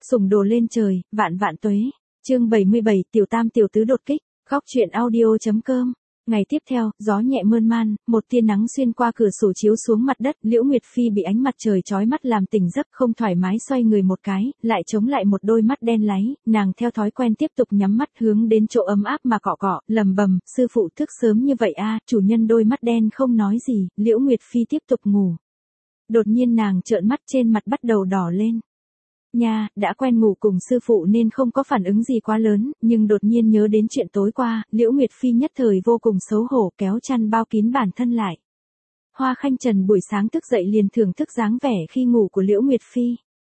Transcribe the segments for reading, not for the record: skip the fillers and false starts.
Sủng đồ lên trời, vạn vạn tuế. Chương 77, tiểu tam tiểu tứ đột kích. Góc truyện audio.com. Ngày tiếp theo, gió nhẹ mơn man, một tia nắng xuyên qua cửa sổ chiếu xuống mặt đất, Liễu Nguyệt Phi bị ánh mặt trời chói mắt làm tỉnh giấc, không thoải mái xoay người một cái, lại chống lại một đôi mắt đen láy, nàng theo thói quen tiếp tục nhắm mắt hướng đến chỗ ấm áp mà cọ cọ, lầm bầm, sư phụ thức sớm như vậy a, chủ nhân đôi mắt đen không nói gì, Liễu Nguyệt Phi tiếp tục ngủ. Đột nhiên nàng trợn mắt, trên mặt bắt đầu đỏ lên. Nha, đã quen ngủ cùng sư phụ nên không có phản ứng gì quá lớn, nhưng đột nhiên nhớ đến chuyện tối qua, Liễu Nguyệt Phi nhất thời vô cùng xấu hổ, kéo chăn bao kín bản thân lại. Hoa Khanh Trần buổi sáng thức dậy liền thưởng thức dáng vẻ khi ngủ của Liễu Nguyệt Phi.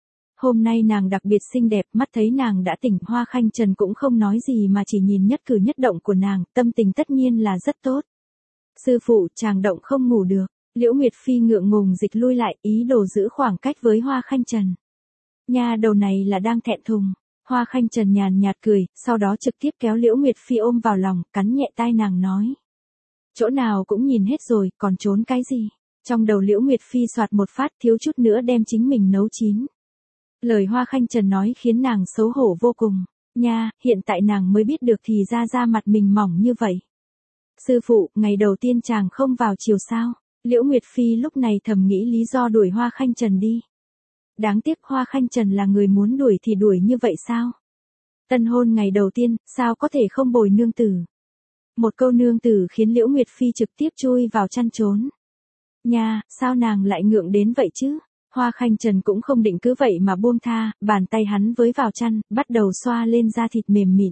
Hôm nay nàng đặc biệt xinh đẹp, mắt thấy nàng đã tỉnh, Hoa Khanh Trần cũng không nói gì mà chỉ nhìn nhất cử nhất động của nàng, tâm tình tất nhiên là rất tốt. Sư phụ, chàng động không ngủ được, Liễu Nguyệt Phi ngượng ngùng dịch lui lại, ý đồ giữ khoảng cách với Hoa Khanh Trần. Nha đầu này là đang thẹn thùng. Hoa Khanh Trần nhàn nhạt cười, sau đó trực tiếp kéo Liễu Nguyệt Phi ôm vào lòng, cắn nhẹ tai nàng nói. Chỗ nào cũng nhìn hết rồi, còn trốn cái gì? Trong đầu Liễu Nguyệt Phi soạt một phát, thiếu chút nữa đem chính mình nấu chín. Lời Hoa Khanh Trần nói khiến nàng xấu hổ vô cùng. Nha, hiện tại nàng mới biết được thì ra mặt mình mỏng như vậy. Sư phụ, ngày đầu tiên chàng không vào chiều sao? Liễu Nguyệt Phi lúc này thầm nghĩ lý do đuổi Hoa Khanh Trần đi. Đáng tiếc Hoa Khanh Trần là người muốn đuổi thì đuổi như vậy sao? Tân hôn ngày đầu tiên, sao có thể không bồi nương tử? Một câu nương tử khiến Liễu Nguyệt Phi trực tiếp chui vào chăn trốn. Nha, sao nàng lại ngượng đến vậy chứ? Hoa Khanh Trần cũng không định cứ vậy mà buông tha, bàn tay hắn với vào chăn, bắt đầu xoa lên da thịt mềm mịn.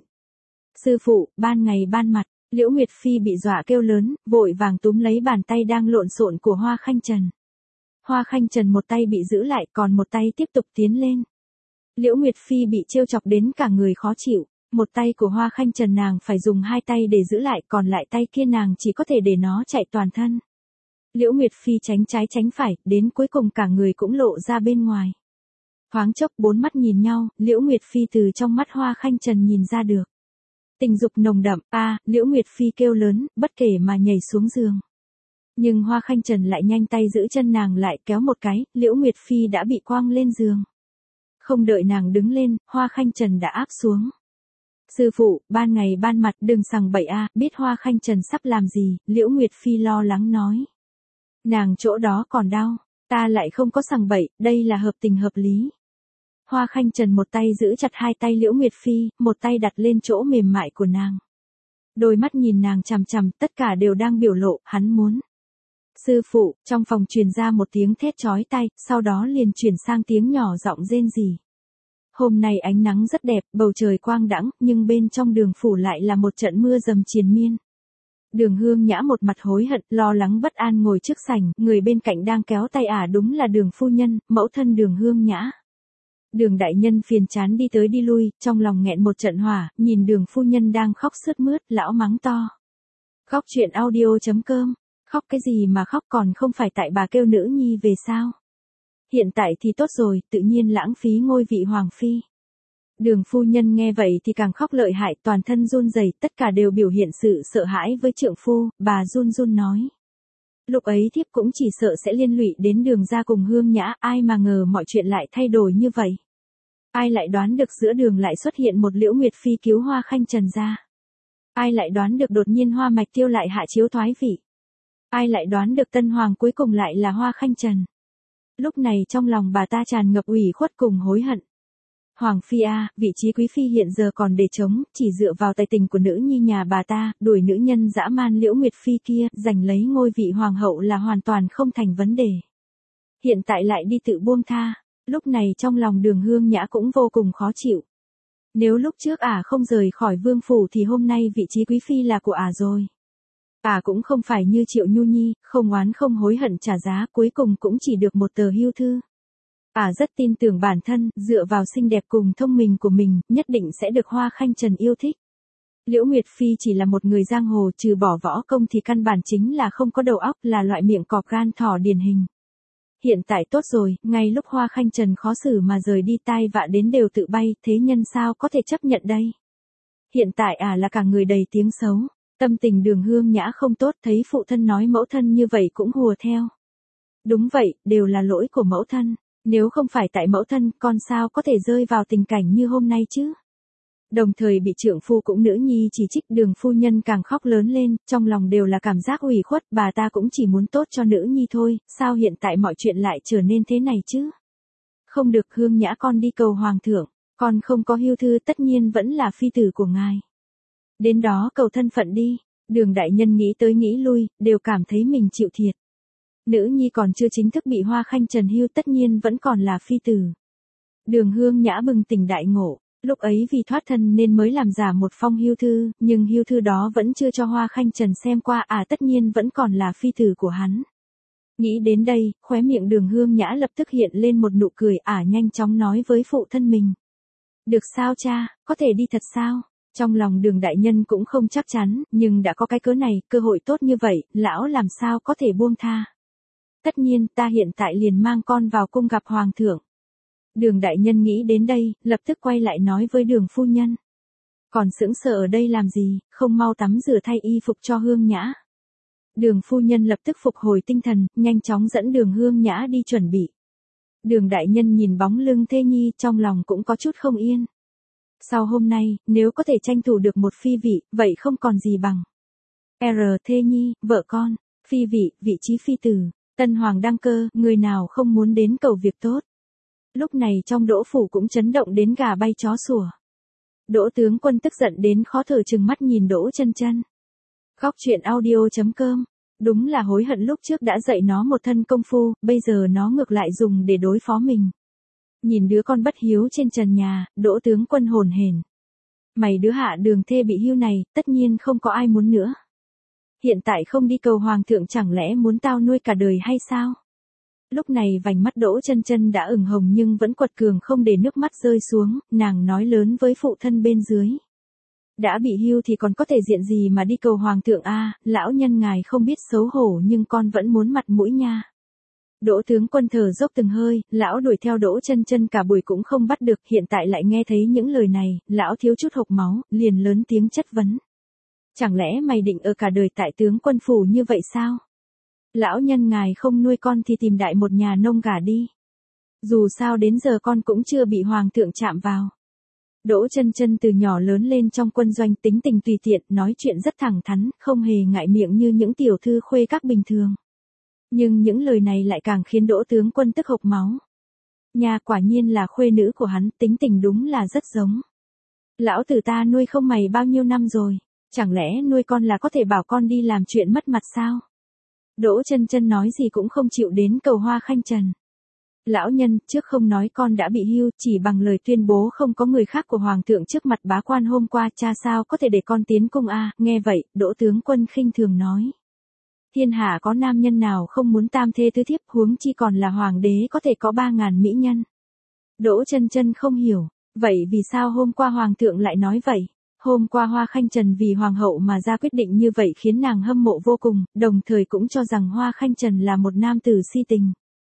Sư phụ, ban ngày ban mặt, Liễu Nguyệt Phi bị dọa kêu lớn, vội vàng túm lấy bàn tay đang lộn xộn của Hoa Khanh Trần. Hoa Khanh Trần một tay bị giữ lại, còn một tay tiếp tục tiến lên. Liễu Nguyệt Phi bị trêu chọc đến cả người khó chịu, một tay của Hoa Khanh Trần nàng phải dùng hai tay để giữ lại, còn lại tay kia nàng chỉ có thể để nó chạy toàn thân. Liễu Nguyệt Phi tránh trái tránh phải, đến cuối cùng cả người cũng lộ ra bên ngoài. Thoáng chốc bốn mắt nhìn nhau, Liễu Nguyệt Phi từ trong mắt Hoa Khanh Trần nhìn ra được. Tình dục nồng đậm, Liễu Nguyệt Phi kêu lớn, bất kể mà nhảy xuống giường. Nhưng Hoa Khanh Trần lại nhanh tay giữ chân nàng lại, kéo một cái, Liễu Nguyệt Phi đã bị quăng lên giường. Không đợi nàng đứng lên, Hoa Khanh Trần đã áp xuống. Sư phụ, ban ngày ban mặt đừng sằng bậy biết Hoa Khanh Trần sắp làm gì, Liễu Nguyệt Phi lo lắng nói. Nàng chỗ đó còn đau, ta lại không có sằng bậy, đây là hợp tình hợp lý. Hoa Khanh Trần một tay giữ chặt hai tay Liễu Nguyệt Phi, một tay đặt lên chỗ mềm mại của nàng. Đôi mắt nhìn nàng chằm chằm, tất cả đều đang biểu lộ, hắn muốn. Sư phụ, trong phòng truyền ra một tiếng thét chói tai, sau đó liền chuyển sang tiếng nhỏ giọng rên rỉ. Hôm nay ánh nắng rất đẹp, bầu trời quang đãng, nhưng bên trong Đường phủ lại là một trận mưa dầm triền miên. Đường Hương Nhã một mặt hối hận, lo lắng bất an ngồi trước sảnh, người bên cạnh đang kéo tay đúng là Đường phu nhân, mẫu thân Đường Hương Nhã. Đường đại nhân phiền chán đi tới đi lui, trong lòng nghẹn một trận hỏa, nhìn Đường phu nhân đang khóc sướt mướt, lão mắng to. Góc truyện audio.com. Khóc cái gì mà khóc, còn không phải tại bà kêu nữ nhi về sao? Hiện tại thì tốt rồi, tự nhiên lãng phí ngôi vị hoàng phi. Đường phu nhân nghe vậy thì càng khóc lợi hại, toàn thân run rẩy, tất cả đều biểu hiện sự sợ hãi với trượng phu, bà run run nói. Lúc ấy thiếp cũng chỉ sợ sẽ liên lụy đến Đường gia cùng Hương Nhã, ai mà ngờ mọi chuyện lại thay đổi như vậy. Ai lại đoán được giữa đường lại xuất hiện một Liễu Nguyệt Phi cứu Hoa Khanh Trần ra. Ai lại đoán được đột nhiên Hoa Mạch Tiêu lại hạ chiếu thoái vị. Ai lại đoán được tân hoàng cuối cùng lại là Hoa Khanh Trần. Lúc này trong lòng bà ta tràn ngập ủy khuất cùng hối hận. Hoàng phi vị trí quý phi hiện giờ còn để trống, chỉ dựa vào tài tình của nữ nhi nhà bà ta, đuổi nữ nhân dã man Liễu Nguyệt Phi kia, giành lấy ngôi vị hoàng hậu là hoàn toàn không thành vấn đề. Hiện tại lại đi tự buông tha, lúc này trong lòng Đường Hương Nhã cũng vô cùng khó chịu. Nếu lúc trước không rời khỏi vương phủ thì hôm nay vị trí quý phi là của rồi. Cũng không phải như Triệu Nhu Nhi, không oán không hối hận trả giá, cuối cùng cũng chỉ được một tờ hưu thư. Rất tin tưởng bản thân, dựa vào xinh đẹp cùng thông minh của mình, nhất định sẽ được Hoa Khanh Trần yêu thích. Liễu Nguyệt Phi chỉ là một người giang hồ, trừ bỏ võ công thì căn bản chính là không có đầu óc, là loại miệng cọp gan thỏ điển hình. Hiện tại tốt rồi, ngay lúc Hoa Khanh Trần khó xử mà rời đi, tai vạ đến đều tự bay, thế nhân sao có thể chấp nhận đây? Hiện tại là cả người đầy tiếng xấu. Tâm tình Đường Hương Nhã không tốt, thấy phụ thân nói mẫu thân như vậy cũng hùa theo. Đúng vậy, đều là lỗi của mẫu thân. Nếu không phải tại mẫu thân, con sao có thể rơi vào tình cảnh như hôm nay chứ? Đồng thời bị trượng phu cũng nữ nhi chỉ trích, Đường phu nhân càng khóc lớn lên, trong lòng đều là cảm giác ủy khuất, bà ta cũng chỉ muốn tốt cho nữ nhi thôi, sao hiện tại mọi chuyện lại trở nên thế này chứ? Không được, Hương Nhã, con đi cầu hoàng thượng, con không có hưu thư, tất nhiên vẫn là phi tử của ngài. Đến đó cầu thân phận đi. Đường đại nhân nghĩ tới nghĩ lui, đều cảm thấy mình chịu thiệt. Nữ nhi còn chưa chính thức bị Hoa Khanh Trần hưu, tất nhiên vẫn còn là phi tử. Đường Hương Nhã bừng tỉnh đại ngộ, lúc ấy vì thoát thân nên mới làm giả một phong hưu thư, nhưng hưu thư đó vẫn chưa cho Hoa Khanh Trần xem qua, tất nhiên vẫn còn là phi tử của hắn. Nghĩ đến đây, khóe miệng Đường Hương Nhã lập tức hiện lên một nụ cười, nhanh chóng nói với phụ thân mình. Được sao cha, có thể đi thật sao? Trong lòng Đường đại nhân cũng không chắc chắn, nhưng đã có cái cớ này, cơ hội tốt như vậy, lão làm sao có thể buông tha. Tất nhiên, ta hiện tại liền mang con vào cung gặp hoàng thượng. Đường đại nhân nghĩ đến đây, lập tức quay lại nói với Đường phu nhân. Còn sững sờ ở đây làm gì, không mau tắm rửa thay y phục cho Hương Nhã. Đường phu nhân lập tức phục hồi tinh thần, nhanh chóng dẫn Đường Hương Nhã đi chuẩn bị. Đường đại nhân nhìn bóng lưng thê nhi, trong lòng cũng có chút không yên. Sau hôm nay, nếu có thể tranh thủ được một phi vị, vậy không còn gì bằng. Thê nhi, vợ con, phi vị, vị trí phi tử, tân hoàng đăng cơ, người nào không muốn đến cầu việc tốt. Lúc này trong Đỗ phủ cũng chấn động đến gà bay chó sủa. Đỗ tướng quân tức giận đến khó thở, trừng mắt nhìn Đỗ Chân Chân. Góc truyện audio.com. Đúng là hối hận lúc trước đã dạy nó một thân công phu, bây giờ nó ngược lại dùng để đối phó mình. Nhìn đứa con bất hiếu trên trần nhà, Đỗ tướng quân hồn hển. Mày đứa hạ Đường thê bị hưu này, tất nhiên không có ai muốn nữa. Hiện tại không đi cầu hoàng thượng, chẳng lẽ muốn tao nuôi cả đời hay sao? Lúc này vành mắt Đỗ Chân Chân đã ửng hồng nhưng vẫn quật cường không để nước mắt rơi xuống, nàng nói lớn với phụ thân bên dưới. Đã bị hưu thì còn có thể diện gì mà đi cầu hoàng thượng lão nhân ngài không biết xấu hổ, nhưng con vẫn muốn mặt mũi nha. Đỗ tướng quân thở dốc từng hơi, lão đuổi theo Đỗ Chân Chân cả buổi cũng không bắt được, hiện tại lại nghe thấy những lời này, lão thiếu chút hộc máu, liền lớn tiếng chất vấn. Chẳng lẽ mày định ở cả đời tại tướng quân phủ như vậy sao? Lão nhân ngài không nuôi con thì tìm đại một nhà nông gả đi. Dù sao đến giờ con cũng chưa bị hoàng thượng chạm vào. Đỗ Chân Chân từ nhỏ lớn lên trong quân doanh, tính tình tùy tiện, nói chuyện rất thẳng thắn, không hề ngại miệng như những tiểu thư khuê các bình thường. Nhưng những lời này lại càng khiến Đỗ tướng quân tức hộc máu. Nhà quả nhiên là khuê nữ của hắn, tính tình đúng là rất giống. Lão tử ta nuôi không mày bao nhiêu năm rồi, chẳng lẽ nuôi con là có thể bảo con đi làm chuyện mất mặt sao? Đỗ Chân Chân nói gì cũng không chịu đến cầu Hoa Khanh Trần. Lão nhân, trước không nói con đã bị hưu, chỉ bằng lời tuyên bố không có người khác của hoàng thượng trước mặt bá quan hôm qua, cha sao có thể để con tiến cung Nghe vậy, Đỗ tướng quân khinh thường nói. Thiên hạ có nam nhân nào không muốn tam thê tứ thiếp, huống chi còn là hoàng đế có thể có 3.000 mỹ nhân. Đỗ Chân Chân không hiểu, vậy vì sao hôm qua hoàng thượng lại nói vậy? Hôm qua Hoa Khanh Trần vì hoàng hậu mà ra quyết định như vậy khiến nàng hâm mộ vô cùng, đồng thời cũng cho rằng Hoa Khanh Trần là một nam tử si tình.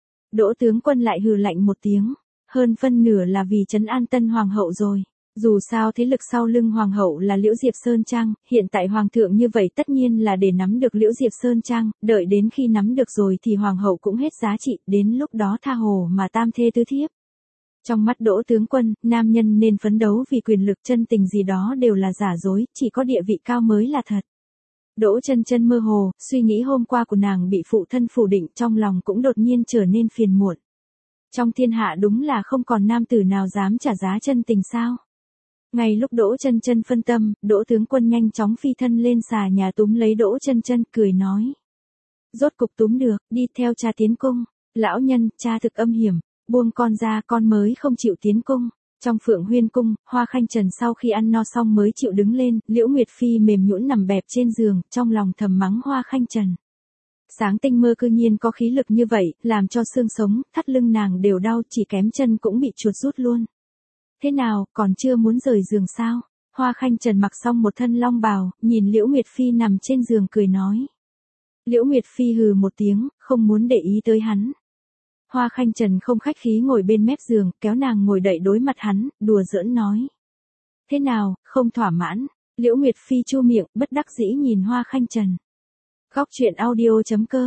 Đỗ tướng quân lại hừ lạnh một tiếng, hơn phân nửa là vì trấn an tân hoàng hậu rồi. Dù sao thế lực sau lưng hoàng hậu là Liễu Diệp Sơn Trang, hiện tại hoàng thượng như vậy tất nhiên là để nắm được Liễu Diệp Sơn Trang, đợi đến khi nắm được rồi thì hoàng hậu cũng hết giá trị, đến lúc đó tha hồ mà tam thê tứ thiếp. Trong mắt Đỗ tướng quân, nam nhân nên phấn đấu vì quyền lực, chân tình gì đó đều là giả dối, chỉ có địa vị cao mới là thật. Đỗ Chân Chân mơ hồ, suy nghĩ hôm qua của nàng bị phụ thân phủ định, trong lòng cũng đột nhiên trở nên phiền muộn. Trong thiên hạ đúng là không còn nam tử nào dám trả giá chân tình sao? Ngay lúc Đỗ Chân Chân phân tâm, Đỗ tướng quân nhanh chóng phi thân lên xà nhà túm lấy Đỗ Chân Chân, cười nói. Rốt cục túm được, đi theo cha tiến cung. Lão nhân, cha thực âm hiểm, buông con ra, con mới không chịu tiến cung. Trong Phượng Huyên cung, Hoa Khanh Trần sau khi ăn no xong mới chịu đứng lên, Liễu Nguyệt Phi mềm nhũn nằm bẹp trên giường, trong lòng thầm mắng Hoa Khanh Trần. Sáng tinh mơ cư nhiên có khí lực như vậy, làm cho xương sống, thắt lưng nàng đều đau, chỉ kém chân cũng bị chuột rút luôn. Thế nào, còn chưa muốn rời giường sao? Hoa Khanh Trần mặc xong một thân long bào, nhìn Liễu Nguyệt Phi nằm trên giường cười nói. Liễu Nguyệt Phi hừ một tiếng, không muốn để ý tới hắn. Hoa Khanh Trần không khách khí ngồi bên mép giường, kéo nàng ngồi đậy đối mặt hắn, đùa giỡn nói. Thế nào, không thỏa mãn? Liễu Nguyệt Phi chu miệng, bất đắc dĩ nhìn Hoa Khanh Trần. Góc truyện audio.com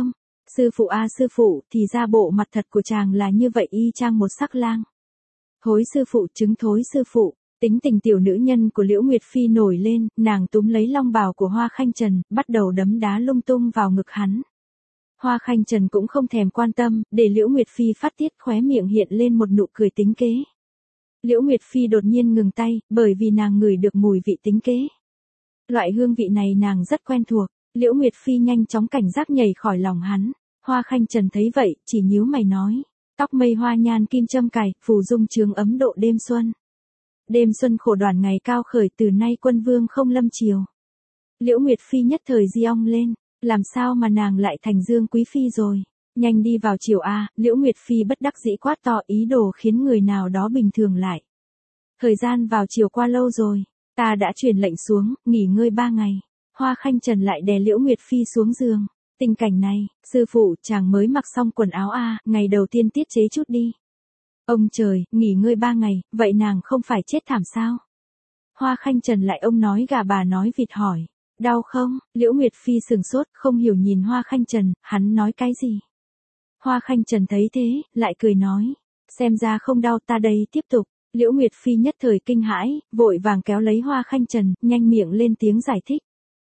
Sư phụ a sư phụ, thì ra bộ mặt thật của chàng là như vậy, y chang một sắc lang. Thối sư phụ, chứng thối sư phụ. Tính tình tiểu nữ nhân của Liễu Nguyệt Phi nổi lên, nàng túm lấy long bào của Hoa Khanh Trần, bắt đầu đấm đá lung tung vào ngực hắn. Hoa Khanh Trần cũng không thèm quan tâm, để Liễu Nguyệt Phi phát tiết, khóe miệng hiện lên một nụ cười tính kế. Liễu Nguyệt Phi đột nhiên ngừng tay, bởi vì nàng ngửi được mùi vị tính kế. Loại hương vị này nàng rất quen thuộc, Liễu Nguyệt Phi nhanh chóng cảnh giác nhảy khỏi lòng hắn. Hoa Khanh Trần thấy vậy, chỉ nhíu mày nói, tóc mây hoa nhan kim châm cài, phù dung chướng ấm độ đêm xuân. Đêm xuân khổ đoàn ngày cao khởi, từ nay quân vương không lâm triều. Liễu Nguyệt Phi nhất thời di ong lên, làm sao mà nàng lại thành Dương Quý Phi rồi, nhanh đi vào triều a. Liễu Nguyệt Phi bất đắc dĩ quát to, ý đồ khiến người nào đó bình thường lại. Thời gian vào triều qua lâu rồi, ta đã truyền lệnh xuống, nghỉ ngơi 3 ngày. Hoa Khanh Trần lại đè Liễu Nguyệt Phi xuống giường. Tình cảnh này, sư phụ, chàng mới mặc xong quần áo a, ngày đầu tiên tiết chế chút đi. Ông trời, nghỉ ngơi 3 ngày, vậy nàng không phải chết thảm sao? Hoa Khanh Trần lại ông nói gà bà nói vịt hỏi. Đau không? Liễu Nguyệt Phi sừng sốt, không hiểu nhìn Hoa Khanh Trần, hắn nói cái gì? Hoa Khanh Trần thấy thế, lại cười nói. Xem ra không đau, ta đây tiếp tục. Liễu Nguyệt Phi nhất thời kinh hãi, vội vàng kéo lấy Hoa Khanh Trần, nhanh miệng lên tiếng giải thích.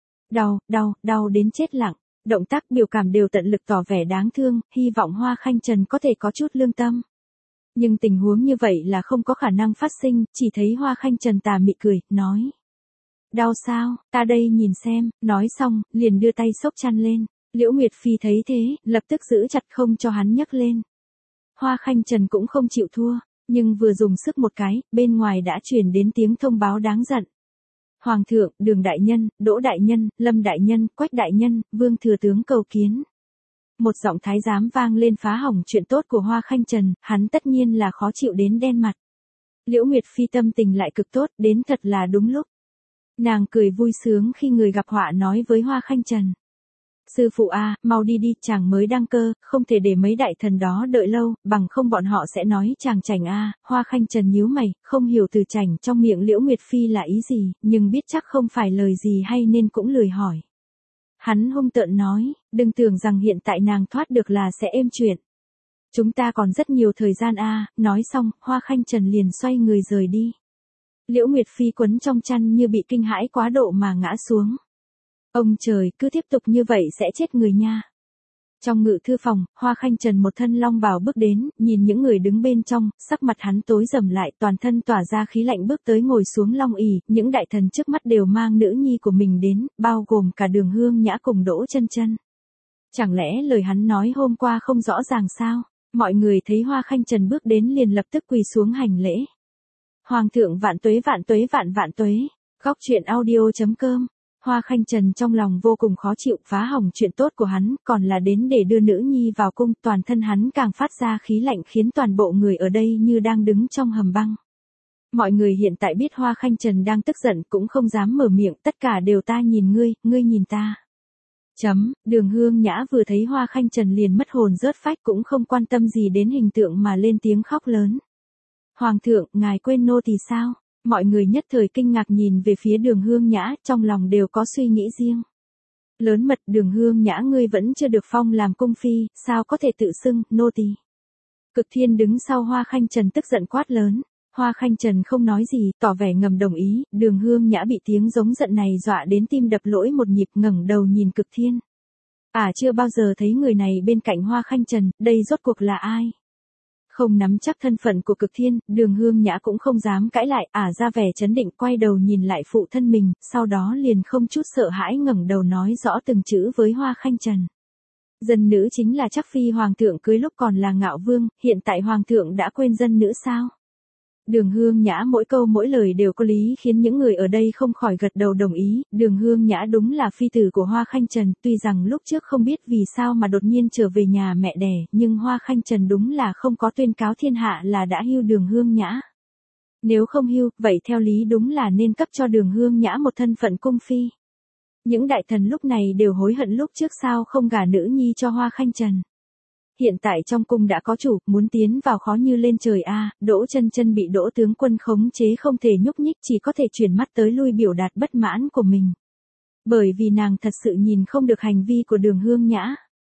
Đau đến chết lặng. Động tác biểu cảm đều tận lực tỏ vẻ đáng thương, hy vọng Hoa Khanh Trần có thể có chút lương tâm. Nhưng tình huống như vậy là không có khả năng phát sinh, chỉ thấy Hoa Khanh Trần tà mị cười, nói. Đau sao, ta đây nhìn xem, nói xong, liền đưa tay xốc chăn lên. Liễu Nguyệt Phi thấy thế, lập tức giữ chặt không cho hắn nhấc lên. Hoa Khanh Trần cũng không chịu thua, nhưng vừa dùng sức một cái, bên ngoài đã truyền đến tiếng thông báo đáng giận. Hoàng thượng, Đường đại nhân, Đỗ đại nhân, Lâm đại nhân, Quách đại nhân, Vương thừa tướng cầu kiến. Một giọng thái giám vang lên phá hỏng chuyện tốt của Hoa Khanh Trần, hắn tất nhiên là khó chịu đến đen mặt. Liễu Nguyệt Phi tâm tình lại cực tốt, đến thật là đúng lúc. Nàng cười vui sướng khi người gặp họa nói với Hoa Khanh Trần. Sư phụ a, mau đi đi, chàng mới đăng cơ, không thể để mấy đại thần đó đợi lâu, bằng không bọn họ sẽ nói chàng chảnh a. Hoa Khanh Trần nhíu mày, không hiểu từ chảnh trong miệng Liễu Nguyệt Phi là ý gì, nhưng biết chắc không phải lời gì hay nên cũng lười hỏi. Hắn hung tợn nói, đừng tưởng rằng hiện tại nàng thoát được là sẽ êm chuyện. Chúng ta còn rất nhiều thời gian a. Nói xong, Hoa Khanh Trần liền xoay người rời đi. Liễu Nguyệt Phi quấn trong chăn như bị kinh hãi quá độ mà ngã xuống. Ông trời, cứ tiếp tục như vậy sẽ chết người nha. Trong ngự thư phòng, Hoa Khanh Trần một thân long bào bước đến, nhìn những người đứng bên trong, sắc mặt hắn tối rầm lại, toàn thân tỏa ra khí lạnh bước tới ngồi xuống long ỷ. Những đại thần trước mắt đều mang nữ nhi của mình đến, bao gồm cả Đường Hương Nhã cùng Đỗ Chân Chân. Chẳng lẽ lời hắn nói hôm qua không rõ ràng sao? Mọi người thấy Hoa Khanh Trần bước đến liền lập tức quỳ xuống hành lễ. Hoàng thượng vạn tuế vạn tuế. Góc truyện audio.com. Hoa Khanh Trần trong lòng vô cùng khó chịu, phá hỏng chuyện tốt của hắn, còn là đến để đưa nữ nhi vào cung, toàn thân hắn càng phát ra khí lạnh khiến toàn bộ người ở đây như đang đứng trong hầm băng. Mọi người hiện tại biết Hoa Khanh Trần đang tức giận cũng không dám mở miệng, tất cả đều ta nhìn ngươi nhìn ta. Đường Hương Nhã vừa thấy Hoa Khanh Trần liền mất hồn rớt phách, cũng không quan tâm gì đến hình tượng mà lên tiếng khóc lớn. Hoàng thượng, ngài quên nô tỳ sao? Mọi người nhất thời kinh ngạc nhìn về phía Đường Hương Nhã, trong lòng đều có suy nghĩ riêng. Lớn mật, Đường Hương Nhã ngươi vẫn chưa được phong làm cung phi, sao có thể tự xưng nô tỳ? Cực Thiên đứng sau Hoa Khanh Trần tức giận quát lớn. Hoa Khanh Trần không nói gì, tỏ vẻ ngầm đồng ý. Đường Hương Nhã bị tiếng giống giận này dọa đến tim đập lỗi một nhịp, ngẩng đầu nhìn Cực Thiên. Chưa bao giờ thấy người này bên cạnh Hoa Khanh Trần, đây rốt cuộc là ai? Không nắm chắc thân phận của Cực Thiên, Đường Hương Nhã cũng không dám cãi lại, ra vẻ trấn định, quay đầu nhìn lại phụ thân mình, sau đó liền không chút sợ hãi ngẩng đầu nói rõ từng chữ với Hoa Khanh Trần. Dân nữ chính là Trắc Phi hoàng thượng cưới lúc còn là Ngạo Vương, hiện tại hoàng thượng đã quên dân nữ sao? Đường Hương Nhã mỗi câu mỗi lời đều có lý khiến những người ở đây không khỏi gật đầu đồng ý. Đường Hương Nhã đúng là phi tử của Hoa Khanh Trần, tuy rằng lúc trước không biết vì sao mà đột nhiên trở về nhà mẹ đẻ, nhưng Hoa Khanh Trần đúng là không có tuyên cáo thiên hạ là đã hưu Đường Hương Nhã. Nếu không hưu, vậy theo lý đúng là nên cấp cho Đường Hương Nhã một thân phận cung phi. Những đại thần lúc này đều hối hận lúc trước sao không gả nữ nhi cho Hoa Khanh Trần. Hiện tại trong cung đã có chủ, muốn tiến vào khó như lên trời a. Đỗ Chân Chân bị Đỗ tướng quân khống chế không thể nhúc nhích, chỉ có thể chuyển mắt tới lui biểu đạt bất mãn của mình. Bởi vì nàng thật sự nhìn không được hành vi của Đường Hương Nhã.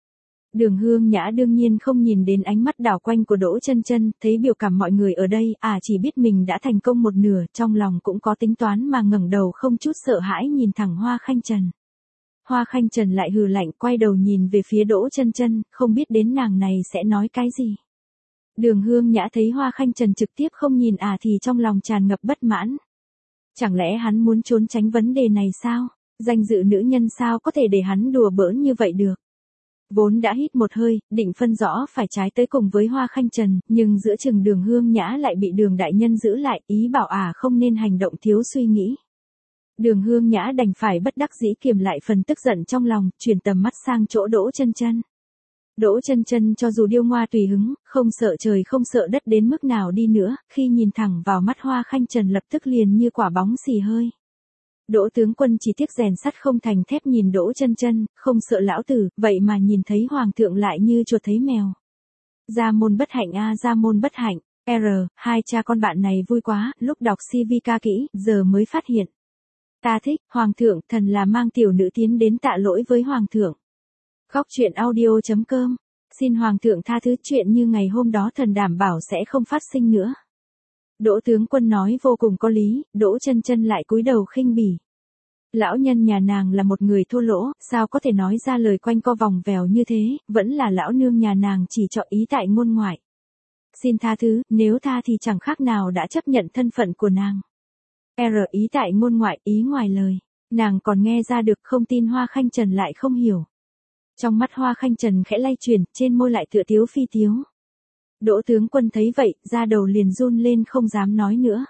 Đường Hương Nhã đương nhiên không nhìn đến ánh mắt đảo quanh của Đỗ Chân Chân, thấy biểu cảm mọi người ở đây, chỉ biết mình đã thành công một nửa, trong lòng cũng có tính toán mà ngẩng đầu không chút sợ hãi nhìn thẳng Hoa Khanh Trần. Hoa Khanh Trần lại hừ lạnh, quay đầu nhìn về phía Đỗ Chân Chân, không biết đến nàng này sẽ nói cái gì. Đường Hương Nhã thấy Hoa Khanh Trần trực tiếp không nhìn thì trong lòng tràn ngập bất mãn. Chẳng lẽ hắn muốn trốn tránh vấn đề này sao? Danh dự nữ nhân sao có thể để hắn đùa bỡn như vậy được? Vốn đã hít một hơi, định phân rõ phải trái tới cùng với Hoa Khanh Trần, nhưng giữa chừng Đường Hương Nhã lại bị Đường đại nhân giữ lại, ý bảo không nên hành động thiếu suy nghĩ. Đường Hương Nhã đành phải bất đắc dĩ kiềm lại phần tức giận trong lòng, chuyển tầm mắt sang chỗ Đỗ Chân Chân. Đỗ Chân Chân cho dù điêu ngoa tùy hứng, không sợ trời không sợ đất đến mức nào đi nữa, khi nhìn thẳng vào mắt Hoa Khanh Trần lập tức liền như quả bóng xì hơi. Đỗ tướng quân chỉ tiếc rèn sắt không thành thép nhìn Đỗ Chân Chân, không sợ lão tử, vậy mà nhìn thấy hoàng thượng lại như chuột thấy mèo. Gia môn bất hạnh gia môn bất hạnh, hai cha con bạn này vui quá, lúc đọc CV ca kỹ, giờ mới phát hiện. Ta thích, hoàng thượng, thần là mang tiểu nữ tiến đến tạ lỗi với hoàng thượng. Khóc chuyện audio.com, xin hoàng thượng tha thứ, chuyện như ngày hôm đó thần đảm bảo sẽ không phát sinh nữa. Đỗ tướng quân nói vô cùng có lý, Đỗ Chân Chân lại cúi đầu khinh bỉ. Lão nhân nhà nàng là một người thô lỗ, sao có thể nói ra lời quanh co vòng vèo như thế, vẫn là lão nương nhà nàng chỉ chọn ý tại ngôn ngoại. Xin tha thứ, nếu tha thì chẳng khác nào đã chấp nhận thân phận của nàng. Ý tại ngôn ngoại, ý ngoài lời. Nàng còn nghe ra được, không tin Hoa Khanh Trần lại không hiểu. Trong mắt Hoa Khanh Trần khẽ lay chuyển, trên môi lại tựa tiếu phi tiếu. Đỗ tướng quân thấy vậy, da đầu liền run lên không dám nói nữa.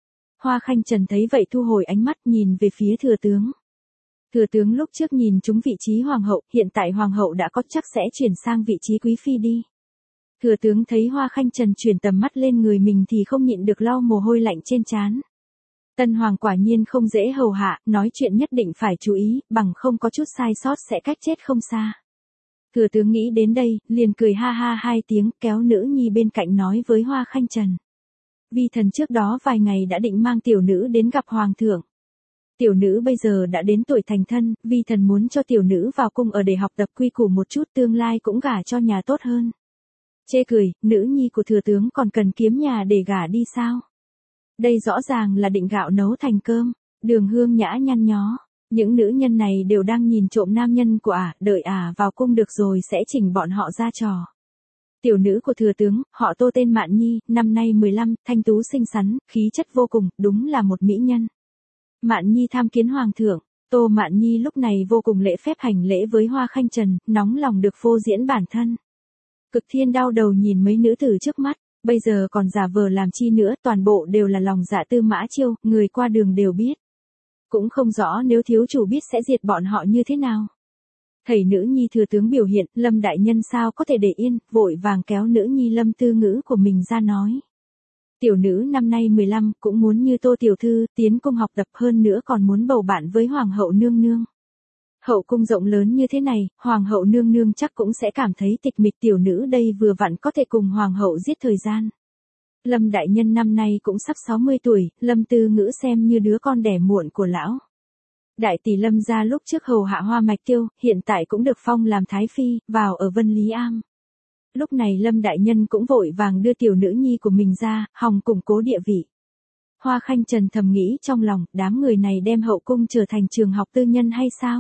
Hoa Khanh Trần thấy vậy thu hồi ánh mắt nhìn về phía thừa tướng. Thừa tướng lúc trước nhìn trúng vị trí hoàng hậu, hiện tại hoàng hậu đã có chắc sẽ chuyển sang vị trí quý phi đi. Thừa tướng thấy Hoa Khanh Trần chuyển tầm mắt lên người mình thì không nhịn được lau mồ hôi lạnh trên trán. Tân hoàng quả nhiên không dễ hầu hạ, nói chuyện nhất định phải chú ý, bằng không có chút sai sót sẽ cách chết không xa. Thừa tướng nghĩ đến đây, liền cười ha ha hai tiếng, kéo nữ nhi bên cạnh nói với Hoa Khanh Trần. Vi thần trước đó vài ngày đã định mang tiểu nữ đến gặp hoàng thượng. Tiểu nữ bây giờ đã đến tuổi thành thân, vi thần muốn cho tiểu nữ vào cung ở để học tập quy củ một chút, tương lai cũng gả cho nhà tốt hơn. Chê cười, nữ nhi của thừa tướng còn cần kiếm nhà để gả đi sao? Đây rõ ràng là định gạo nấu thành cơm. Đường Hương Nhã nhăn nhó. Những nữ nhân này đều đang nhìn trộm nam nhân của đợi vào cung được rồi sẽ chỉnh bọn họ ra trò. Tiểu nữ của thừa tướng, họ Tô tên Mạn Nhi, năm nay 15, thanh tú xinh xắn, khí chất vô cùng, đúng là một mỹ nhân. Mạn Nhi tham kiến hoàng thượng. Tô Mạn Nhi lúc này vô cùng lễ phép hành lễ với Hoa Khanh Trần, nóng lòng được phô diễn bản thân. Cực Thiên đau đầu nhìn mấy nữ tử trước mắt, bây giờ còn giả vờ làm chi nữa, toàn bộ đều là lòng dạ Tư Mã Chiêu, người qua đường đều biết. Cũng không rõ nếu thiếu chủ biết sẽ diệt bọn họ như thế nào. Thầy nữ nhi thừa tướng biểu hiện, Lâm đại nhân sao có thể để yên, vội vàng kéo nữ nhi Lâm Tư Ngữ của mình ra nói. Tiểu nữ năm nay 15, cũng muốn như Tô tiểu thư, tiến cung học tập, hơn nữa còn muốn bầu bạn với hoàng hậu nương nương. Hậu cung rộng lớn như thế này, hoàng hậu nương nương chắc cũng sẽ cảm thấy tịch mịch, tiểu nữ đây vừa vặn có thể cùng hoàng hậu giết thời gian. Lâm đại nhân năm nay cũng sắp 60 tuổi, Lâm Tư Ngữ xem như đứa con đẻ muộn của lão. Đại tỷ Lâm gia lúc trước hầu hạ Hoa Mạch Tiêu, hiện tại cũng được phong làm thái phi, vào ở Vân Lý Am. Lúc này Lâm đại nhân cũng vội vàng đưa tiểu nữ nhi của mình ra, hòng củng cố địa vị. Hoa Khanh Trần thầm nghĩ trong lòng, đám người này đem hậu cung trở thành trường học tư nhân hay sao?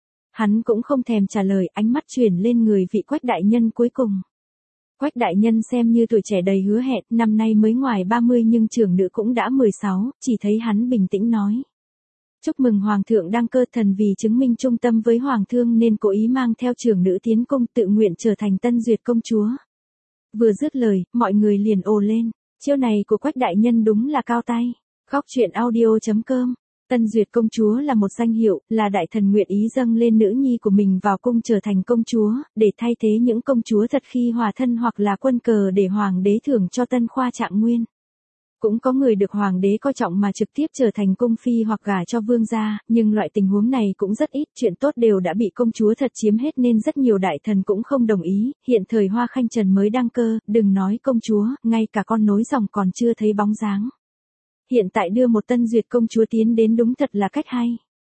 Hắn cũng không thèm trả lời, ánh mắt chuyển lên người vị Quách đại nhân cuối cùng. Quách đại nhân xem như tuổi trẻ đầy hứa hẹn, năm nay mới ngoài 30 nhưng trưởng nữ cũng đã 16, chỉ thấy hắn bình tĩnh nói. Chúc mừng hoàng thượng đăng cơ, thần vì chứng minh trung tâm với hoàng thương nên cố ý mang theo trưởng nữ tiến cung, tự nguyện trở thành Tân Duyệt công chúa. Vừa dứt lời, mọi người liền ồ lên, chiêu này của Quách đại nhân đúng là cao tay. Khóc chuyện audio.com. Tân Duyệt công chúa là một danh hiệu, là đại thần nguyện ý dâng lên nữ nhi của mình vào cung trở thành công chúa, để thay thế những công chúa thật khi hòa thân hoặc là quân cờ để hoàng đế thưởng cho tân khoa trạng nguyên. Cũng có người được hoàng đế coi trọng mà trực tiếp trở thành cung phi hoặc gả cho vương gia, nhưng loại tình huống này cũng rất ít, chuyện tốt đều đã bị công chúa thật chiếm hết nên rất nhiều đại thần cũng không đồng ý. Hiện thời Hoa Khanh Trần mới đăng cơ, đừng nói công chúa, ngay cả con nối dòng còn chưa thấy bóng dáng. Hiện tại đưa một Tân Duyệt công chúa tiến đến đúng thật là cách hay.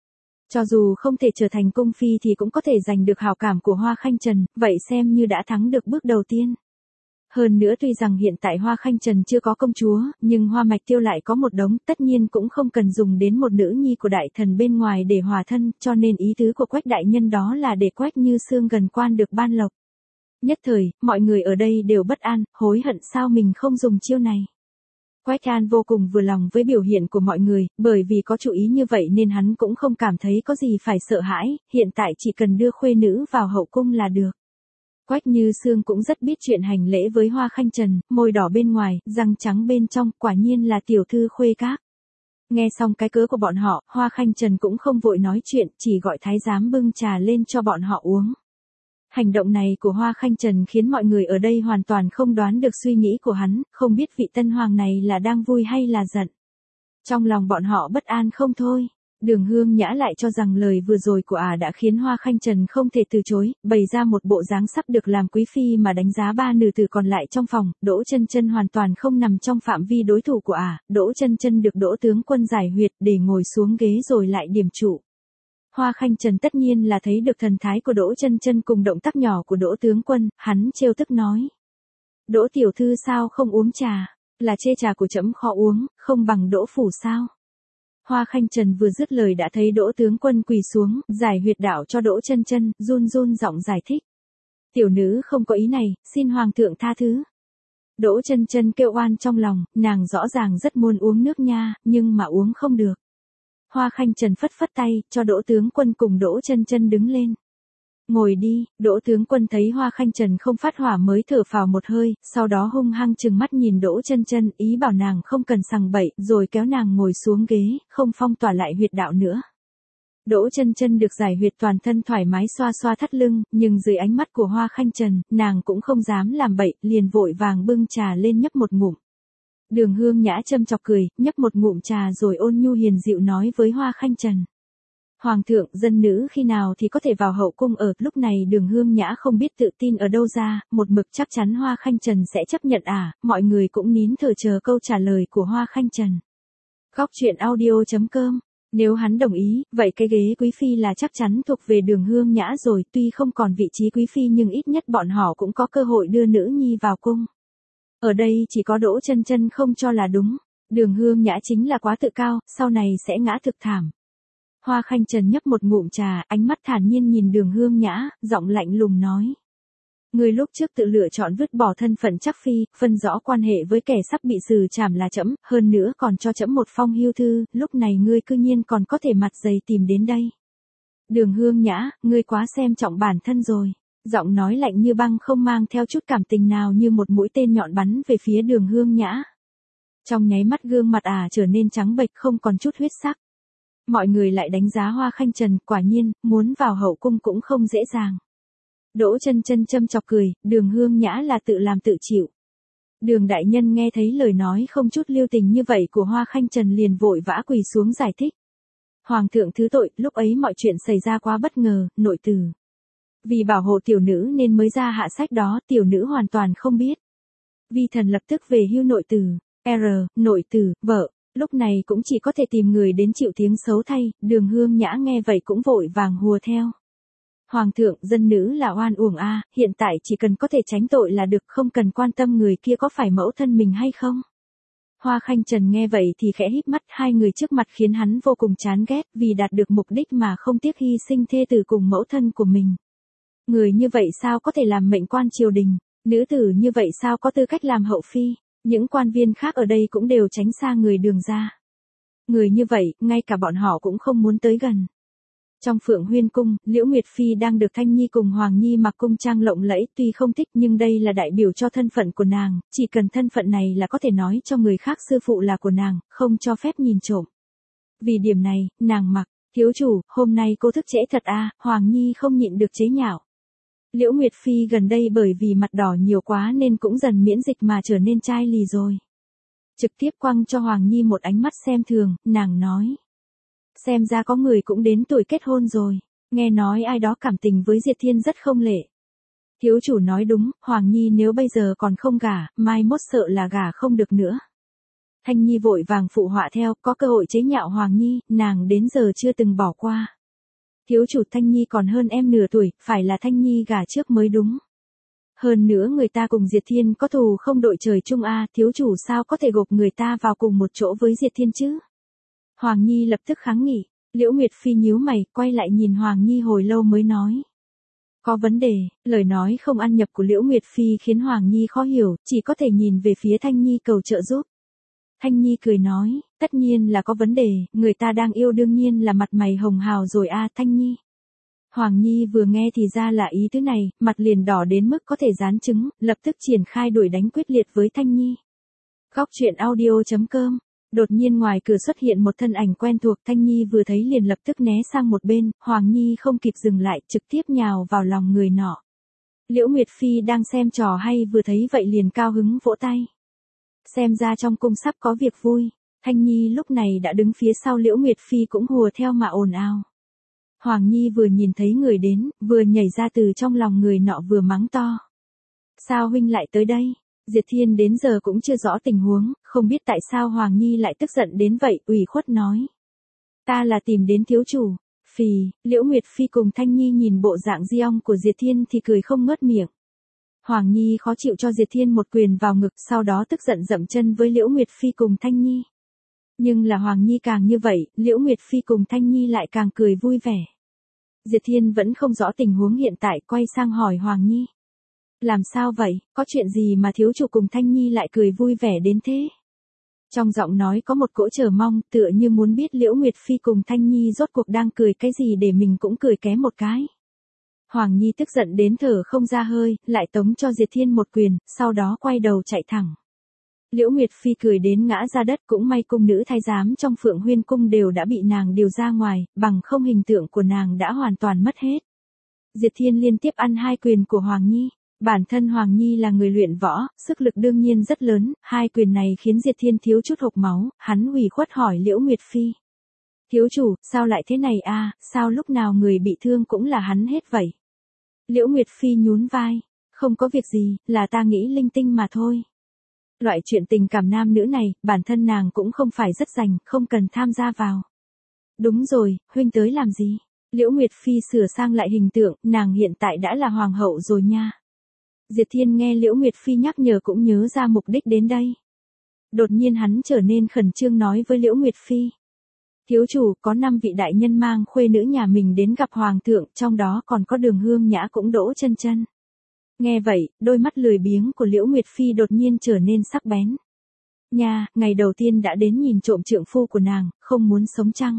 Cho dù không thể trở thành cung phi thì cũng có thể giành được hảo cảm của Hoa Khanh Trần, vậy xem như đã thắng được bước đầu tiên. Hơn nữa tuy rằng hiện tại Hoa Khanh Trần chưa có công chúa, nhưng Hoa Mạch Tiêu lại có một đống, tất nhiên cũng không cần dùng đến một nữ nhi của đại thần bên ngoài để hòa thân, cho nên ý tứ của Quách đại nhân đó là để Quách Như Sương gần quan được ban lộc. Nhất thời, mọi người ở đây đều bất an, hối hận sao mình không dùng chiêu này. Quách An vô cùng vừa lòng với biểu hiện của mọi người, bởi vì có chủ ý như vậy nên hắn cũng không cảm thấy có gì phải sợ hãi, hiện tại chỉ cần đưa khuê nữ vào hậu cung là được. Quách Như Sương cũng rất biết chuyện hành lễ với Hoa Khanh Trần, môi đỏ bên ngoài, răng trắng bên trong, quả nhiên là tiểu thư khuê các. Nghe xong cái cớ của bọn họ, Hoa Khanh Trần cũng không vội nói chuyện, chỉ gọi thái giám bưng trà lên cho bọn họ uống. Hành động này của Hoa Khanh Trần khiến mọi người ở đây hoàn toàn không đoán được suy nghĩ của hắn, không biết vị tân hoàng này là đang vui hay là giận. Trong lòng bọn họ bất an không thôi. Đường Hương Nhã lại cho rằng lời vừa rồi của đã khiến Hoa Khanh Trần không thể từ chối, bày ra một bộ dáng sắp được làm quý phi mà đánh giá ba nữ tử còn lại trong phòng. Đỗ Chân Chân hoàn toàn không nằm trong phạm vi đối thủ của Đỗ Chân Chân được Đỗ tướng quân giải huyệt để ngồi xuống ghế rồi lại điểm trụ. Hoa Khanh Trần tất nhiên là thấy được thần thái của Đỗ Chân Chân cùng động tác nhỏ của Đỗ tướng quân, hắn trêu tức nói: "Đỗ tiểu thư sao không uống trà, là chê trà của trẫm khó uống, không bằng Đỗ phủ sao?" Hoa Khanh Trần vừa dứt lời đã thấy Đỗ tướng quân quỳ xuống, giải huyệt đạo cho Đỗ Chân Chân, run run giọng giải thích: "Tiểu nữ không có ý này, xin hoàng thượng tha thứ." Đỗ Chân Chân kêu oan trong lòng, nàng rõ ràng rất muốn uống nước nha, nhưng mà uống không được. Hoa Khanh Trần phất phất tay, cho Đỗ tướng quân cùng Đỗ Chân Chân đứng lên. "Ngồi đi." Đỗ tướng quân thấy Hoa Khanh Trần không phát hỏa mới thở phào một hơi, sau đó hung hăng trừng mắt nhìn Đỗ Chân Chân, ý bảo nàng không cần sằng bậy, rồi kéo nàng ngồi xuống ghế, không phong tỏa lại huyệt đạo nữa. Đỗ Chân Chân được giải huyệt toàn thân thoải mái xoa xoa thắt lưng, nhưng dưới ánh mắt của Hoa Khanh Trần, nàng cũng không dám làm bậy, liền vội vàng bưng trà lên nhấp một ngụm. Đường Hương Nhã châm chọc cười, nhấp một ngụm trà rồi ôn nhu hiền dịu nói với Hoa Khanh Trần: "Hoàng thượng, dân nữ khi nào thì có thể vào hậu cung ở?" Lúc này Đường Hương Nhã không biết tự tin ở đâu ra, một mực chắc chắn Hoa Khanh Trần sẽ chấp nhận mọi người cũng nín thở chờ câu trả lời của Hoa Khanh Trần. Góc truyện audio.com. Nếu hắn đồng ý, vậy cái ghế quý phi là chắc chắn thuộc về Đường Hương Nhã rồi, tuy không còn vị trí quý phi nhưng ít nhất bọn họ cũng có cơ hội đưa nữ nhi vào cung. Ở đây chỉ có Đỗ Chân Chân không cho là đúng, Đường Hương Nhã chính là quá tự cao, sau này sẽ ngã thực thảm. Hoa Khanh Trần nhấp một ngụm trà, ánh mắt thản nhiên nhìn Đường Hương Nhã, giọng lạnh lùng nói: "Ngươi lúc trước tự lựa chọn vứt bỏ thân phận chắc phi, phân rõ quan hệ với kẻ sắp bị xử trảm là trẫm, hơn nữa còn cho trẫm một phong hưu thư, lúc này ngươi cư nhiên còn có thể mặt dày tìm đến đây. Đường Hương Nhã, ngươi quá xem trọng bản thân rồi." Giọng nói lạnh như băng không mang theo chút cảm tình nào như một mũi tên nhọn bắn về phía Đường Hương Nhã. Trong nháy mắt gương mặt trở nên trắng bệch không còn chút huyết sắc. Mọi người lại đánh giá Hoa Khanh Trần, quả nhiên, muốn vào hậu cung cũng không dễ dàng. Đỗ Chân Chân châm chọc cười, Đường Hương Nhã là tự làm tự chịu. Đường đại nhân nghe thấy lời nói không chút lưu tình như vậy của Hoa Khanh Trần liền vội vã quỳ xuống giải thích: "Hoàng thượng thứ tội, lúc ấy mọi chuyện xảy ra quá bất ngờ, nội tử. Vì bảo hộ tiểu nữ nên mới ra hạ sách đó, tiểu nữ hoàn toàn không biết. Vi thần lập tức về hưu nội tử, nội tử, vợ." Lúc này cũng chỉ có thể tìm người đến chịu tiếng xấu thay, Đường Hương Nhã nghe vậy cũng vội vàng hùa theo: "Hoàng thượng, dân nữ là oan uổng hiện tại chỉ cần có thể tránh tội là được, không cần quan tâm người kia có phải mẫu thân mình hay không." Hoa Khanh Trần nghe vậy thì khẽ híp mắt, hai người trước mặt khiến hắn vô cùng chán ghét, vì đạt được mục đích mà không tiếc hy sinh thê tử cùng mẫu thân của mình. Người như vậy sao có thể làm mệnh quan triều đình, nữ tử như vậy sao có tư cách làm hậu phi. Những quan viên khác ở đây cũng đều tránh xa người Đường ra. Người như vậy, ngay cả bọn họ cũng không muốn tới gần. Trong Phượng Huyên cung, Liễu Nguyệt Phi đang được Thanh Nhi cùng Hoàng Nhi mặc cung trang lộng lẫy, tuy không thích nhưng đây là đại biểu cho thân phận của nàng, chỉ cần thân phận này là có thể nói cho người khác sư phụ là của nàng, không cho phép nhìn trộm. Vì điểm này, nàng mặc: "Thiếu chủ, hôm nay cô thức trễ thật Hoàng Nhi không nhịn được chế nhạo." Liễu Nguyệt Phi gần đây bởi vì mặt đỏ nhiều quá nên cũng dần miễn dịch mà trở nên chai lì rồi. Trực tiếp quăng cho Hoàng Nhi một ánh mắt xem thường, nàng nói: "Xem ra có người cũng đến tuổi kết hôn rồi, nghe nói ai đó cảm tình với Diệt Thiên rất không lệ." Thiếu chủ nói đúng, Hoàng Nhi nếu bây giờ còn không gả, mai mốt sợ là gả không được nữa. Thanh Nhi vội vàng phụ họa theo, có cơ hội chế nhạo Hoàng Nhi, nàng đến giờ chưa từng bỏ qua. Thiếu chủ Thanh Nhi còn hơn em nửa tuổi, phải là Thanh Nhi gả trước mới đúng. Hơn nữa người ta cùng Diệt Thiên có thù không đội trời chung a, thiếu chủ sao có thể gộp người ta vào cùng một chỗ với Diệt Thiên chứ? Hoàng Nhi lập tức kháng nghị, Liễu Nguyệt Phi nhíu mày, quay lại nhìn Hoàng Nhi hồi lâu mới nói. Có vấn đề, lời nói không ăn nhập của Liễu Nguyệt Phi khiến Hoàng Nhi khó hiểu, chỉ có thể nhìn về phía Thanh Nhi cầu trợ giúp. Thanh Nhi cười nói, tất nhiên là có vấn đề, người ta đang yêu đương nhiên là mặt mày hồng hào rồi a, Thanh Nhi. Hoàng Nhi vừa nghe thì ra là ý tứ này, mặt liền đỏ đến mức có thể dán trứng, lập tức triển khai đuổi đánh quyết liệt với Thanh Nhi. Góc truyện audio.com. Đột nhiên ngoài cửa xuất hiện một thân ảnh quen thuộc, Thanh Nhi vừa thấy liền lập tức né sang một bên, Hoàng Nhi không kịp dừng lại, trực tiếp nhào vào lòng người nọ. Liễu Nguyệt Phi đang xem trò hay vừa thấy vậy liền cao hứng vỗ tay. Xem ra trong cung sắp có việc vui, Thanh Nhi lúc này đã đứng phía sau Liễu Nguyệt Phi cũng hùa theo mà ồn ào. Hoàng Nhi vừa nhìn thấy người đến, vừa nhảy ra từ trong lòng người nọ vừa mắng to. Sao huynh lại tới đây? Diệt Thiên đến giờ cũng chưa rõ tình huống, không biết tại sao Hoàng Nhi lại tức giận đến vậy, ủy khuất nói. Ta là tìm đến thiếu chủ. Phì, Liễu Nguyệt Phi cùng Thanh Nhi nhìn bộ dạng di ong của Diệt Thiên thì cười không ngớt miệng. Hoàng Nhi khó chịu cho Diệt Thiên một quyền vào ngực, sau đó tức giận dậm chân với Liễu Nguyệt Phi cùng Thanh Nhi. Nhưng là Hoàng Nhi càng như vậy, Liễu Nguyệt Phi cùng Thanh Nhi lại càng cười vui vẻ. Diệt Thiên vẫn không rõ tình huống hiện tại, quay sang hỏi Hoàng Nhi. Làm sao vậy, có chuyện gì mà thiếu chủ cùng Thanh Nhi lại cười vui vẻ đến thế? Trong giọng nói có một cỗ chờ mong, tựa như muốn biết Liễu Nguyệt Phi cùng Thanh Nhi rốt cuộc đang cười cái gì để mình cũng cười ké một cái. Hoàng Nhi tức giận đến thở không ra hơi, lại tống cho Diệt Thiên một quyền, sau đó quay đầu chạy thẳng. Liễu Nguyệt Phi cười đến ngã ra đất, cũng may cung nữ thái giám trong Phượng Huyên cung đều đã bị nàng điều ra ngoài, bằng không hình tượng của nàng đã hoàn toàn mất hết. Diệt Thiên liên tiếp ăn 2 quyền của Hoàng Nhi. Bản thân Hoàng Nhi là người luyện võ, sức lực đương nhiên rất lớn, 2 quyền này khiến Diệt Thiên thiếu chút hộc máu, hắn ủy khuất hỏi Liễu Nguyệt Phi. Thiếu chủ, sao lại thế này a? Sao lúc nào người bị thương cũng là hắn hết vậy? Liễu Nguyệt Phi nhún vai, không có việc gì, là ta nghĩ linh tinh mà thôi. Loại chuyện tình cảm nam nữ này, bản thân nàng cũng không phải rất rành, không cần tham gia vào. Đúng rồi, huynh tới làm gì? Liễu Nguyệt Phi sửa sang lại hình tượng, nàng hiện tại đã là hoàng hậu rồi nha. Diệt Thiên nghe Liễu Nguyệt Phi nhắc nhở cũng nhớ ra mục đích đến đây. Đột nhiên hắn trở nên khẩn trương nói với Liễu Nguyệt Phi. Thiếu chủ, có 5 vị đại nhân mang khuê nữ nhà mình đến gặp hoàng thượng, trong đó còn có Đường Hương Nhã cũng đỗ chân chân. Nghe vậy, đôi mắt lười biếng của Liễu Nguyệt Phi đột nhiên trở nên sắc bén. Nha, ngày đầu tiên đã đến nhìn trộm trượng phu của nàng, không muốn sống chăng?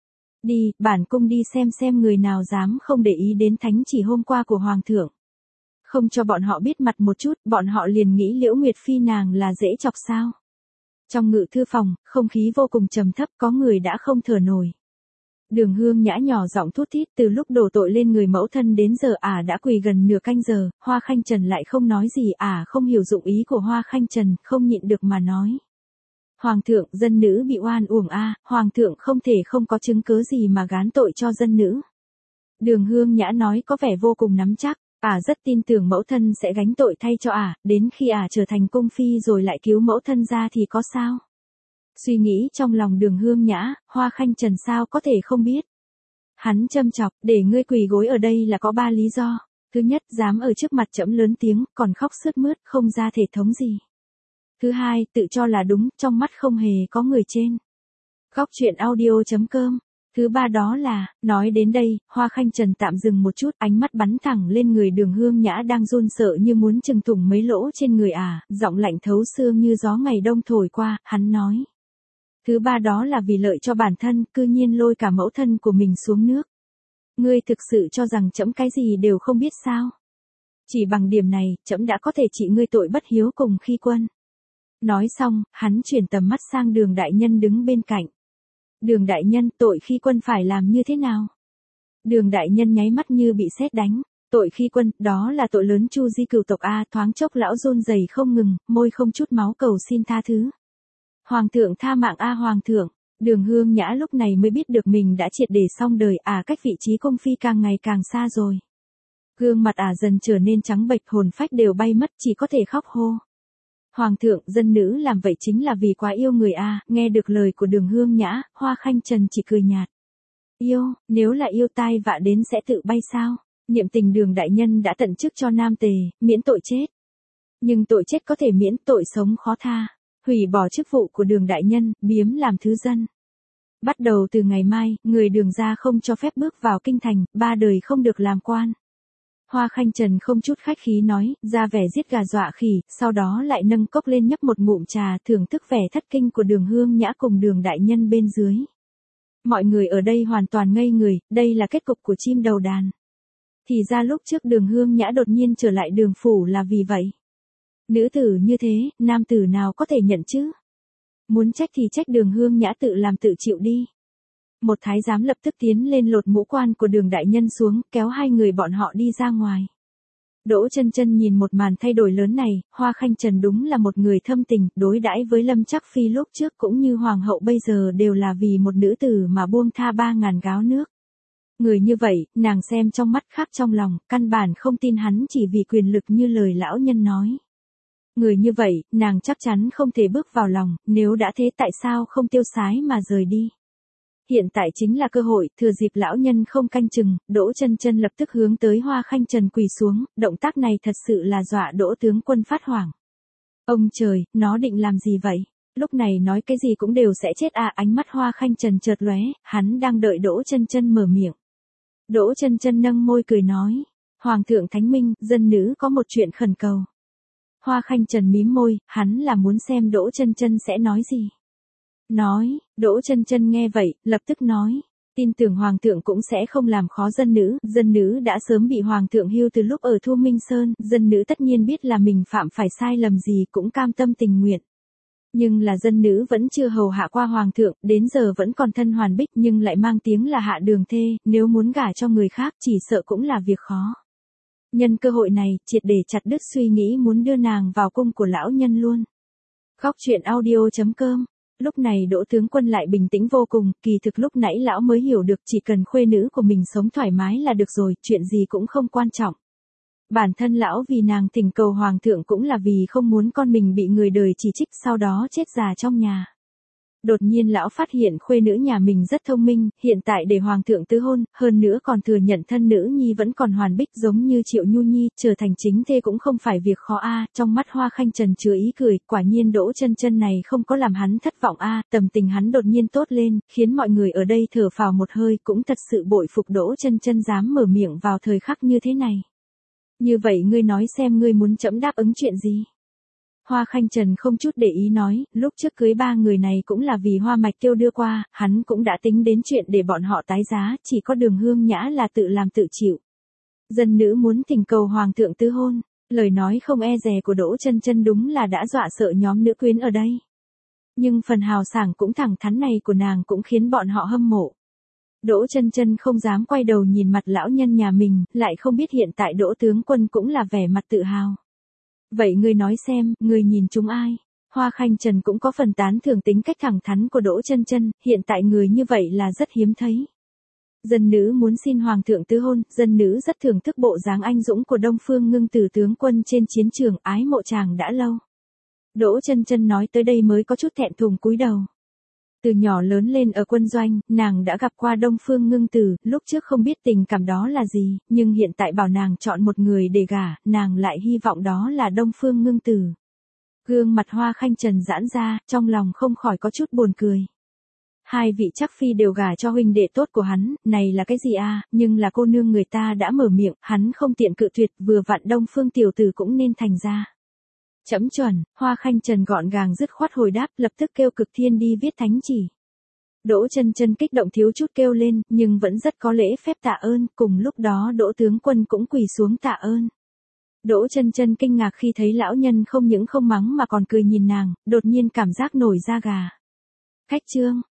Đi, bản cung đi xem người nào dám không để ý đến thánh chỉ hôm qua của hoàng thượng. Không cho bọn họ biết mặt một chút, bọn họ liền nghĩ Liễu Nguyệt Phi nàng là dễ chọc sao. Trong ngự thư phòng, không khí vô cùng trầm thấp, có người đã không thở nổi. Đường Hương Nhã nhỏ giọng thút thít, từ lúc đổ tội lên người mẫu thân đến giờ đã quỳ gần nửa canh giờ, Hoa Khanh Trần lại không nói gì, không hiểu dụng ý của Hoa Khanh Trần, không nhịn được mà nói. Hoàng thượng, dân nữ bị oan uổng hoàng thượng không thể không có chứng cớ gì mà gán tội cho dân nữ. Đường Hương Nhã nói có vẻ vô cùng nắm chắc, rất tin tưởng mẫu thân sẽ gánh tội thay cho đến khi trở thành cung phi rồi lại cứu mẫu thân ra thì có sao? Suy nghĩ trong lòng Đường Hương Nhã, Hoa Khanh Trần sao có thể không biết. Hắn châm chọc, để ngươi quỳ gối ở đây là có 3 lý do. Thứ nhất, dám ở trước mặt trẫm lớn tiếng, còn khóc sướt mướt, không ra thể thống gì. Thứ hai, tự cho là đúng, trong mắt không hề có người trên. Góc truyện audio.com. Thứ ba đó là, nói đến đây, Hoa Khanh Trần tạm dừng một chút, ánh mắt bắn thẳng lên người Đường Hương Nhã đang run sợ như muốn chừng thủng mấy lỗ trên người giọng lạnh thấu xương như gió ngày đông thổi qua, hắn nói. Thứ ba đó là vì lợi cho bản thân, cư nhiên lôi cả mẫu thân của mình xuống nước. Ngươi thực sự cho rằng trẫm cái gì đều không biết sao? Chỉ bằng điểm này, trẫm đã có thể trị ngươi tội bất hiếu cùng khi quân. Nói xong, hắn chuyển tầm mắt sang Đường đại nhân đứng bên cạnh. Đường đại nhân, tội khi quân phải làm như thế nào? Đường đại nhân nháy mắt như bị sét đánh. Tội khi quân, đó là tội lớn chu di cửu tộc thoáng chốc lão run rẩy không ngừng, môi không chút máu cầu xin tha thứ. Hoàng thượng tha mạng hoàng thượng. Đường Hương Nhã lúc này mới biết được mình đã triệt để xong đời, cách vị trí cung phi càng ngày càng xa rồi. Gương mặt dần trở nên trắng bệch, hồn phách đều bay mất, chỉ có thể khóc hô. Hoàng thượng, dân nữ làm vậy chính là vì quá yêu người nghe được lời của Đường Hương Nhã, Hoa Khanh Trần chỉ cười nhạt. Yêu, nếu là yêu tai vạ đến sẽ tự bay sao? Niệm tình Đường đại nhân đã tận chức cho Nam Tề, miễn tội chết. Nhưng tội chết có thể miễn, tội sống khó tha. Hủy bỏ chức vụ của Đường đại nhân, biếm làm thứ dân. Bắt đầu từ ngày mai, người Đường gia không cho phép bước vào kinh thành, 3 đời không được làm quan. Hoa Khanh Trần không chút khách khí nói, ra vẻ giết gà dọa khỉ, sau đó lại nâng cốc lên nhấp một ngụm trà, thưởng thức vẻ thất kinh của Đường Hương Nhã cùng Đường đại nhân bên dưới. Mọi người ở đây hoàn toàn ngây người, đây là kết cục của chim đầu đàn. Thì ra lúc trước Đường Hương Nhã đột nhiên trở lại Đường phủ là vì vậy. Nữ tử như thế, nam tử nào có thể nhận chứ? Muốn trách thì trách Đường Hương Nhã tự làm tự chịu đi. Một thái giám lập tức tiến lên lột mũ quan của Đường đại nhân xuống, kéo hai người bọn họ đi ra ngoài. Đỗ Chân Chân nhìn một màn thay đổi lớn này, Hoa Khanh Trần đúng là một người thâm tình, đối đãi với Lâm Trắc Phi lúc trước cũng như hoàng hậu bây giờ đều là vì một nữ tử mà buông tha 3.000 gáo nước. Người như vậy, nàng xem trong mắt khác trong lòng, căn bản không tin hắn chỉ vì quyền lực như lời lão nhân nói. Người như vậy, nàng chắc chắn không thể bước vào lòng, nếu đã thế tại sao không tiêu sái mà rời đi. Hiện tại chính là cơ hội, thừa dịp lão nhân không canh chừng, Đỗ Chân Chân lập tức hướng tới Hoa Khanh Trần quỳ xuống, động tác này thật sự là dọa Đỗ tướng quân phát hoảng. Ông trời, nó định làm gì vậy? Lúc này nói cái gì cũng đều sẽ chết à, ánh mắt Hoa Khanh Trần chợt lóe, hắn đang đợi Đỗ Chân Chân mở miệng. Đỗ Chân Chân nâng môi cười nói, Hoàng thượng thánh minh, dân nữ có một chuyện khẩn cầu. Hoa Khanh Trần mím môi, hắn là muốn xem Đỗ Chân Chân sẽ nói gì. Nói, Đỗ Chân Chân nghe vậy, lập tức nói, tin tưởng Hoàng thượng cũng sẽ không làm khó dân nữ đã sớm bị Hoàng thượng hưu từ lúc ở Thu Minh Sơn, dân nữ tất nhiên biết là mình phạm phải sai lầm gì cũng cam tâm tình nguyện. Nhưng là dân nữ vẫn chưa hầu hạ qua Hoàng thượng, đến giờ vẫn còn thân hoàn bích nhưng lại mang tiếng là hạ đường thê, nếu muốn gả cho người khác chỉ sợ cũng là việc khó. Nhân cơ hội này, triệt để chặt đứt suy nghĩ muốn đưa nàng vào cung của lão nhân luôn. Khóc chuyện audio.com. Lúc này Đỗ tướng quân lại bình tĩnh vô cùng, kỳ thực lúc nãy lão mới hiểu được chỉ cần khuê nữ của mình sống thoải mái là được rồi, chuyện gì cũng không quan trọng. Bản thân lão vì nàng thỉnh cầu Hoàng thượng cũng là vì không muốn con mình bị người đời chỉ trích sau đó chết già trong nhà. Đột nhiên lão phát hiện khuê nữ nhà mình rất thông minh, hiện tại để Hoàng thượng tứ hôn, hơn nữa còn thừa nhận thân nữ nhi vẫn còn hoàn bích giống như Triệu Nhu Nhi, trở thành chính thê cũng không phải việc khó a. Trong mắt Hoa Khanh Trần chứa ý cười, quả nhiên Đỗ Chân Chân này không có làm hắn thất vọng a. Tâm tình hắn đột nhiên tốt lên, khiến mọi người ở đây thở phào một hơi, cũng thật sự bội phục Đỗ Chân Chân dám mở miệng vào thời khắc như thế này. Như vậy ngươi nói xem ngươi muốn trẫm đáp ứng chuyện gì? Hoa Khanh Trần không chút để ý nói, lúc trước cưới 3 người này cũng là vì Hoa Mạch Tiêu đưa qua, hắn cũng đã tính đến chuyện để bọn họ tái giá, chỉ có Đường Hương Nhã là tự làm tự chịu. Dân nữ muốn thỉnh cầu Hoàng thượng tứ hôn, lời nói không e dè của Đỗ Chân Chân đúng là đã dọa sợ nhóm nữ quyến ở đây. Nhưng phần hào sảng cũng thẳng thắn này của nàng cũng khiến bọn họ hâm mộ. Đỗ Chân Chân không dám quay đầu nhìn mặt lão nhân nhà mình, lại không biết hiện tại Đỗ tướng quân cũng là vẻ mặt tự hào. Vậy ngươi nói xem, ngươi nhìn chúng ai? Hoa Khanh Trần cũng có phần tán thưởng tính cách thẳng thắn của Đỗ Chân Chân, hiện tại người như vậy là rất hiếm thấy. Dân nữ muốn xin Hoàng thượng tứ hôn, dân nữ rất thưởng thức bộ dáng anh dũng của Đông Phương Ngưng Tử tướng quân trên chiến trường, ái mộ chàng đã lâu. Đỗ Chân Chân nói tới đây mới có chút thẹn thùng cúi đầu. Từ nhỏ lớn lên ở quân doanh, nàng đã gặp qua Đông Phương Ngưng Tử, lúc trước không biết tình cảm đó là gì, nhưng hiện tại bảo nàng chọn một người để gả, nàng lại hy vọng đó là Đông Phương Ngưng Tử. Gương mặt Hoa Khanh Trần giãn ra, trong lòng không khỏi có chút buồn cười. Hai vị Trắc Phi đều gả cho huynh đệ tốt của hắn, này là cái gì a? Nhưng là cô nương người ta đã mở miệng, hắn không tiện cự tuyệt, vừa vặn Đông Phương tiểu tử cũng nên thành ra. Chấm chuẩn, Hoa Khanh Trần gọn gàng dứt khoát hồi đáp, lập tức kêu Cực Thiên đi viết thánh chỉ. Đỗ Chân Chân kích động thiếu chút kêu lên, nhưng vẫn rất có lễ phép tạ ơn, cùng lúc đó Đỗ tướng quân cũng quỳ xuống tạ ơn. Đỗ Chân Chân kinh ngạc khi thấy lão nhân không những không mắng mà còn cười nhìn nàng, đột nhiên cảm giác nổi da gà. Khách trương,